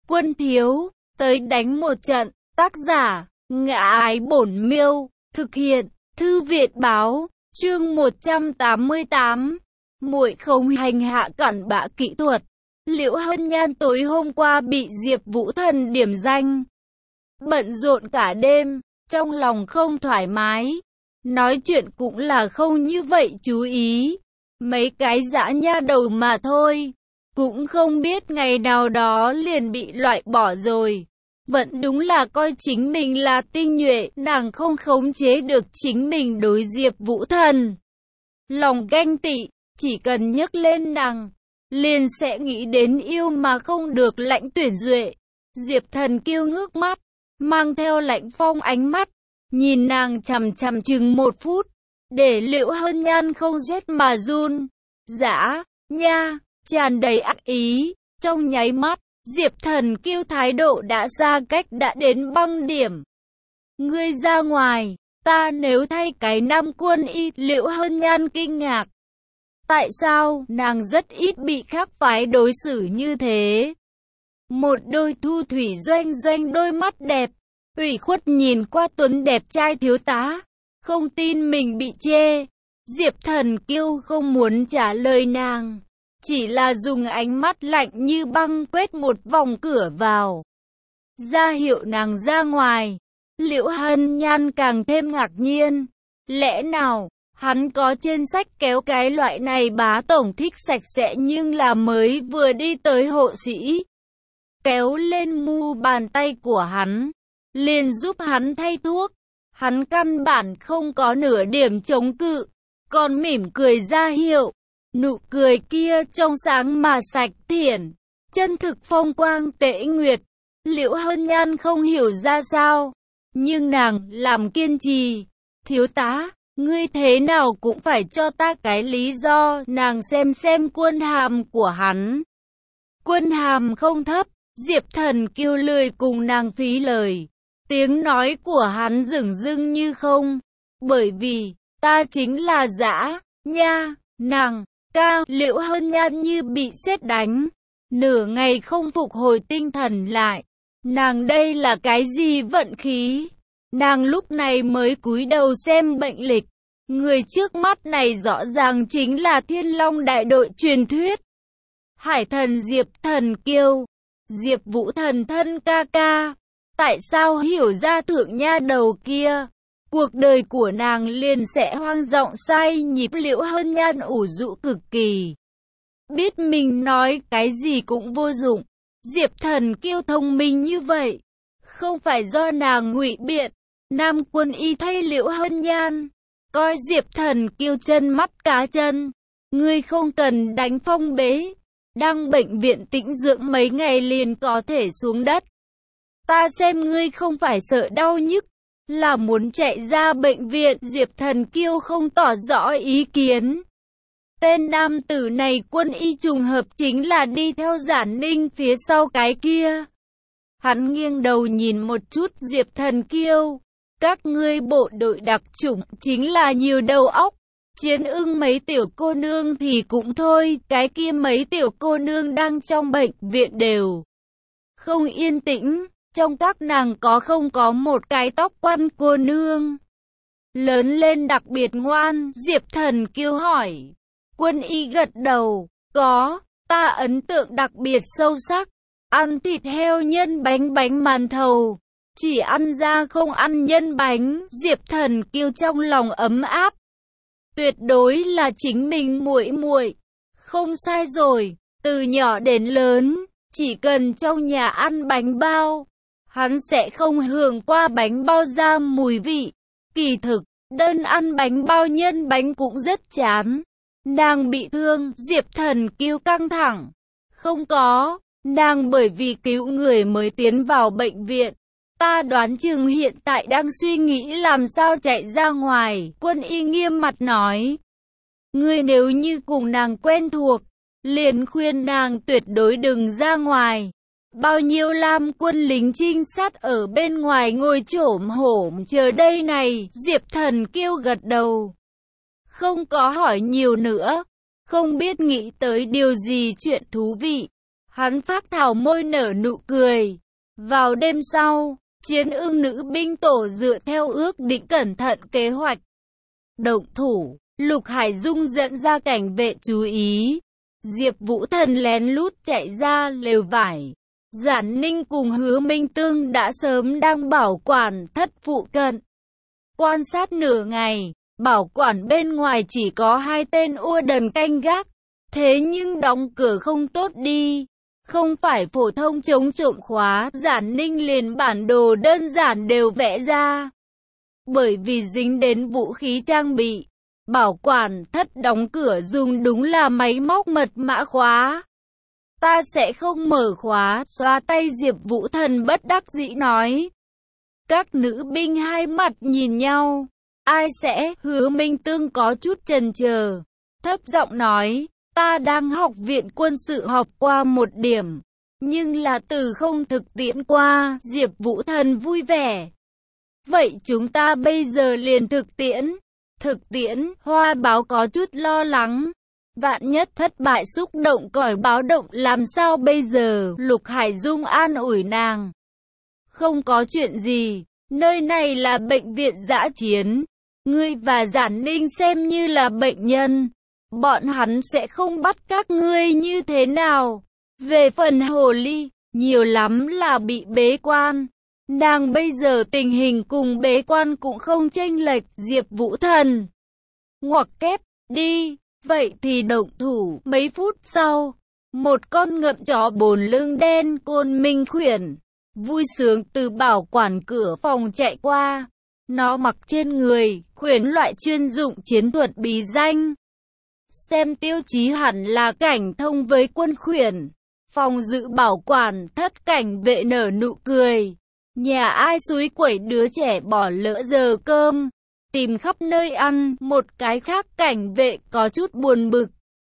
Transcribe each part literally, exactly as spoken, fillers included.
Quân thiếu, tới đánh một trận. Tác giả, Ngã Ái Bổn Miêu. Thực hiện, Thư viện báo. Chương một trăm tám mươi tám. Muội không hành hạ cặn bã kỹ thuật. Liễu Hân Nhan tối hôm qua bị Diệp Vũ Thần điểm danh. Bận rộn cả đêm, trong lòng không thoải mái. Nói chuyện cũng là không như vậy chú ý. Mấy cái dã nha đầu mà thôi. Cũng không biết ngày nào đó liền bị loại bỏ rồi. Vẫn đúng là coi chính mình là tinh nhuệ, nàng không khống chế được chính mình đối Diệp Vũ Thần. Lòng ganh tị, chỉ cần nhấc lên nàng, liền sẽ nghĩ đến yêu mà không được Lãnh Tuyển Duệ. Diệp Thần kiêu ngước mắt, mang theo lạnh phong ánh mắt, nhìn nàng chằm chằm chừng một phút, để Liễu Hân Nhan không rét mà run. Dã nha, tràn đầy ác ý, trong nháy mắt, Diệp Thần kiêu thái độ đã xa cách đã đến băng điểm. Ngươi ra ngoài, ta nếu thay cái Nam Quân Y. Liễu Hân Nhan kinh ngạc. Tại sao nàng rất ít bị khác phái đối xử như thế? Một đôi thu thủy doanh doanh đôi mắt đẹp, ủy khuất nhìn qua tuấn đẹp trai thiếu tá, không tin mình bị chê. Diệp Thần kiêu không muốn trả lời nàng, chỉ là dùng ánh mắt lạnh như băng quét một vòng cửa vào, ra hiệu nàng ra ngoài. Liễu Hân Nhan càng thêm ngạc nhiên, lẽ nào hắn có trên sách kéo cái loại này bá tổng thích sạch sẽ nhưng là mới vừa đi tới hộ sĩ, kéo lên mu bàn tay của hắn, liền giúp hắn thay thuốc. Hắn căn bản không có nửa điểm chống cự, còn mỉm cười ra hiệu. Nụ cười kia trong sáng mà sạch thiện, chân thực phong quang tễ nguyệt. Liễu Hân Nhan không hiểu ra sao, nhưng nàng làm kiên trì. Thiếu tá, ngươi thế nào cũng phải cho ta cái lý do. Nàng xem xem quân hàm của hắn. Quân hàm không thấp. Diệp Thần kiêu lười cùng nàng phí lời. Tiếng nói của hắn dửng dưng như không. Bởi vì, ta chính là dã nha, nàng, ca. Liễu Hân Nhan như bị sét đánh. Nửa ngày không phục hồi tinh thần lại. Nàng đây là cái gì vận khí? Nàng lúc này mới cúi đầu xem bệnh lịch. Người trước mắt này rõ ràng chính là Thiên Long đại đội truyền thuyết. Hải thần Diệp Thần kiêu. Diệp Vũ Thần thân ca ca. Tại sao hiểu ra thượng nha đầu kia? Cuộc đời của nàng liền sẽ hoang dọng sai nhịp. Liễu Hân Nhan ủ rũ cực kỳ. Biết mình nói cái gì cũng vô dụng. Diệp Thần kiêu thông minh như vậy, không phải do nàng ngụy biện. Nam Quân Y thay Liễu Hân Nhan, coi Diệp Thần kiêu chân mắt cá chân. Ngươi không cần đánh phong bế, đang bệnh viện tĩnh dưỡng mấy ngày liền có thể xuống đất. Ta xem ngươi không phải sợ đau nhức, là muốn chạy ra bệnh viện. Diệp Thần kiêu không tỏ rõ ý kiến. Tên nam tử này Quân Y trùng hợp chính là đi theo Giản Ninh phía sau cái kia. Hắn nghiêng đầu nhìn một chút Diệp Thần kiêu. Các ngươi bộ đội đặc chủng chính là nhiều đầu óc. Chiến ưng mấy tiểu cô nương thì cũng thôi. Cái kia mấy tiểu cô nương đang trong bệnh viện đều không yên tĩnh. Trong các nàng có không có một cái tóc quăn cô nương lớn lên đặc biệt ngoan? Diệp Thần kiêu hỏi. Quân Y gật đầu. Có, ta ấn tượng đặc biệt sâu sắc. Ăn thịt heo nhân bánh bánh màn thầu. Chỉ ăn da không ăn nhân bánh. Diệp Thần kiêu trong lòng ấm áp. Tuyệt đối là chính mình muội muội. Không sai rồi, từ nhỏ đến lớn, chỉ cần trong nhà ăn bánh bao, hắn sẽ không hưởng qua bánh bao ra mùi vị. Kỳ thực, đơn ăn bánh bao nhân bánh cũng rất chán. Nàng bị thương. Diệp Thần kiêu căng thẳng. Không có, nàng bởi vì cứu người mới tiến vào bệnh viện. Ta đoán chừng hiện tại đang suy nghĩ làm sao chạy ra ngoài. Quân Y nghiêm mặt nói. Ngươi nếu như cùng nàng quen thuộc, liền khuyên nàng tuyệt đối đừng ra ngoài. Bao nhiêu Lam quân lính trinh sát ở bên ngoài ngồi chổm hổm chờ đây này. Diệp Thần kiêu gật đầu, không có hỏi nhiều nữa. Không biết nghĩ tới điều gì chuyện thú vị, Hắn phát thảo môi nở nụ cười. Vào đêm sau, Chiến Ưng nữ binh tổ dựa theo ước định cẩn thận kế hoạch động thủ. Lục Hải Dung dẫn ra cảnh vệ chú ý. Diệp Vũ Thần lén lút chạy ra lều vải. Giản Ninh cùng Hứa Minh Tương đã sớm đang bảo quản thất phụ cận. Quan sát nửa ngày, bảo quản bên ngoài chỉ có hai tên ua đần canh gác. Thế nhưng đóng cửa không tốt đi. Không phải phổ thông chống trộm khóa, Giản Ninh liền bản đồ đơn giản đều vẽ ra. Bởi vì dính đến vũ khí trang bị, bảo quản thất đóng cửa dùng đúng là máy móc mật mã khóa. Ta sẽ không mở khóa, xoa tay Diệp Vũ Thần bất đắc dĩ nói. Các nữ binh hai mặt nhìn nhau. Ai sẽ? Hứa Minh Tương có chút chần chờ, thấp giọng nói. Ta đang học viện quân sự học qua một điểm, nhưng là từ không thực tiễn qua. Diệp Vũ Thần vui vẻ. Vậy chúng ta bây giờ liền thực tiễn. Thực tiễn, Hoa Báo có chút lo lắng. Vạn nhất thất bại xúc động còi báo động làm sao bây giờ? Lục Hải Dung an ủi nàng. Không có chuyện gì, nơi này là bệnh viện dã chiến. Ngươi và Giản Ninh xem như là bệnh nhân. Bọn hắn sẽ không bắt các ngươi như thế nào. Về phần hồ ly, nhiều lắm là bị bế quan. Nàng bây giờ tình hình cùng bế quan cũng không chênh lệch. Diệp Vũ Thần ngoặc kép, đi, vậy thì động thủ. Mấy phút sau, một con ngậm chó bồn lưng đen Côn Minh khuyển, vui sướng từ bảo quản cửa phòng chạy qua. Nó mặc trên người, khuyển loại chuyên dụng chiến thuật bí danh. Xem tiêu chí hẳn là cảnh thông với quân khuyển. Phòng dự bảo quản thất cảnh vệ nở nụ cười. Nhà ai xúi quẩy đứa trẻ bỏ lỡ giờ cơm, tìm khắp nơi ăn. Một cái khác cảnh vệ có chút buồn bực.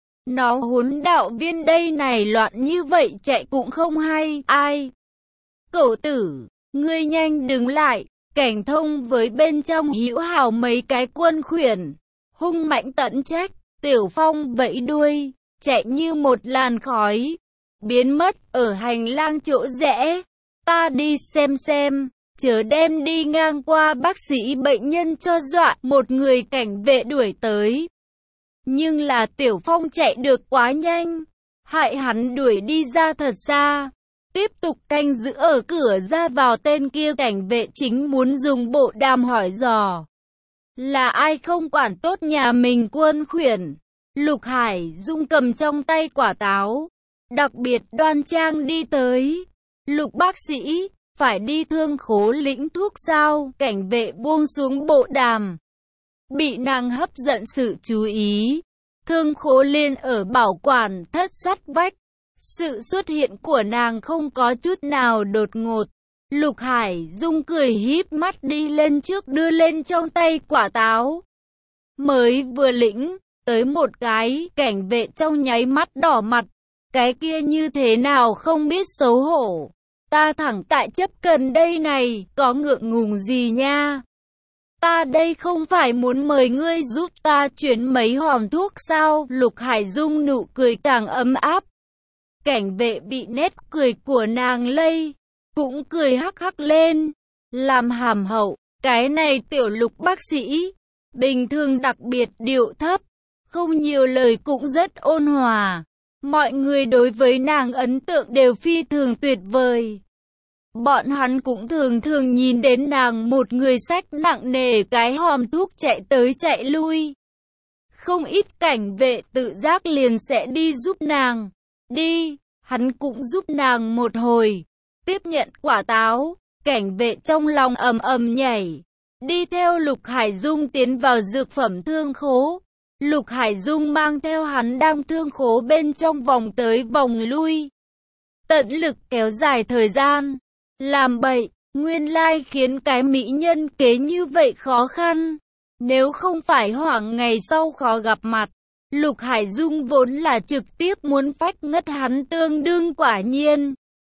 Nó huấn đạo viên đây này loạn như vậy chạy cũng không hay. Ai? Cậu tử, ngươi nhanh đứng lại. Cảnh thông với bên trong hữu hào mấy cái quân khuyển, hung mãnh tận trách. Tiểu Phong vẫy đuôi, chạy như một làn khói, biến mất ở hành lang chỗ rẽ. Ta đi xem xem, chớ đem đi ngang qua bác sĩ bệnh nhân cho dọa. Một người cảnh vệ đuổi tới. Nhưng là Tiểu Phong chạy được quá nhanh, hại hắn đuổi đi ra thật xa. Tiếp tục canh giữ ở cửa ra vào. Tên kia cảnh vệ chính muốn dùng bộ đàm hỏi dò. Là ai không quản tốt nhà mình quân khuyển. Lục Hải Dung cầm trong tay quả táo, đặc biệt đoan trang đi tới. Lục bác sĩ, phải đi thương khố lĩnh thuốc sao? Cảnh vệ buông xuống bộ đàm, bị nàng hấp dẫn sự chú ý. Thương khố liên ở bảo quản thất sắt vách. Sự xuất hiện của nàng không có chút nào đột ngột. Lục Hải Dung cười híp mắt đi lên trước đưa lên trong tay quả táo. Mới vừa lĩnh tới một cái, cảnh vệ trong nháy mắt đỏ mặt. Cái kia như thế nào không biết xấu hổ. Ta thẳng tại chấp cần đây này, có ngượng ngùng gì nha. Ta đây không phải muốn mời ngươi giúp ta chuyển mấy hòm thuốc sao? Lục Hải Dung nụ cười càng ấm áp. Cảnh vệ bị nét cười của nàng lây, cũng cười hắc hắc lên, làm hàm hậu. Cái này Tiểu Lục bác sĩ, bình thường đặc biệt điệu thấp, không nhiều lời cũng rất ôn hòa. Mọi người đối với nàng ấn tượng đều phi thường tuyệt vời. Bọn hắn cũng thường thường nhìn đến nàng một người xách nặng nề cái hòm thuốc chạy tới chạy lui. Không ít cảnh vệ tự giác liền sẽ đi giúp nàng. Đi, hắn cũng giúp nàng một hồi. Tiếp nhận quả táo, cảnh vệ trong lòng ầm ầm nhảy. Đi theo Lục Hải Dung tiến vào dược phẩm thương khố. Lục Hải Dung mang theo hắn đang thương khố bên trong vòng tới vòng lui. Tận lực kéo dài thời gian. Làm bậy, nguyên lai khiến cái mỹ nhân kế như vậy khó khăn. Nếu không phải hoảng ngày sau khó gặp mặt, Lục Hải Dung vốn là trực tiếp muốn phách ngất hắn tương đương quả nhiên.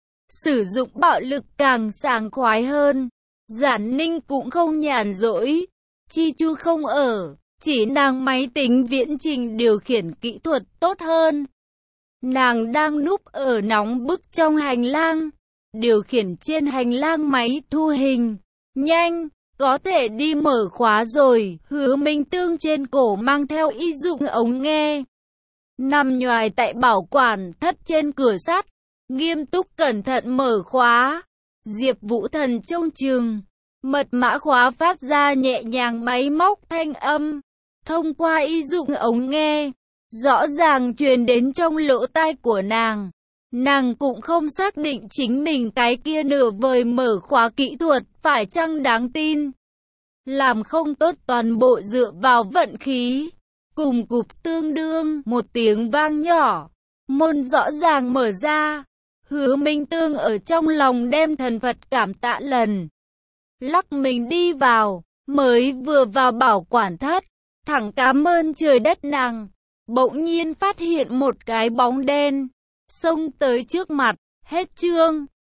Sử dụng bạo lực càng sảng khoái hơn. Giản Ninh cũng không nhàn rỗi. Chi Chu không ở, chỉ nàng máy tính viễn trình điều khiển kỹ thuật tốt hơn. Nàng đang núp ở nóng bức trong hành lang, điều khiển trên hành lang máy thu hình. Nhanh, có thể đi mở khóa rồi. Hứa Minh Tương trên cổ mang theo y dụng ống nghe, nằm nhoài tại bảo quản thất trên cửa sắt, nghiêm túc cẩn thận mở khóa. Diệp Vũ Thần trông chừng, mật mã khóa phát ra nhẹ nhàng máy móc thanh âm, thông qua y dụng ống nghe, rõ ràng truyền đến trong lỗ tai của nàng. Nàng cũng không xác định chính mình cái kia nửa vời mở khóa kỹ thuật phải chăng đáng tin. Làm không tốt toàn bộ dựa vào vận khí. Cùng cụp tương đương, một tiếng vang nhỏ, môn rõ ràng mở ra. Hứa Minh Tương ở trong lòng đem thần Phật cảm tạ lần. Lắc mình đi vào, mới vừa vào bảo quản thất, thẳng cảm ơn trời đất nàng. Bỗng nhiên phát hiện một cái bóng đen xông tới trước mặt. Hết chương.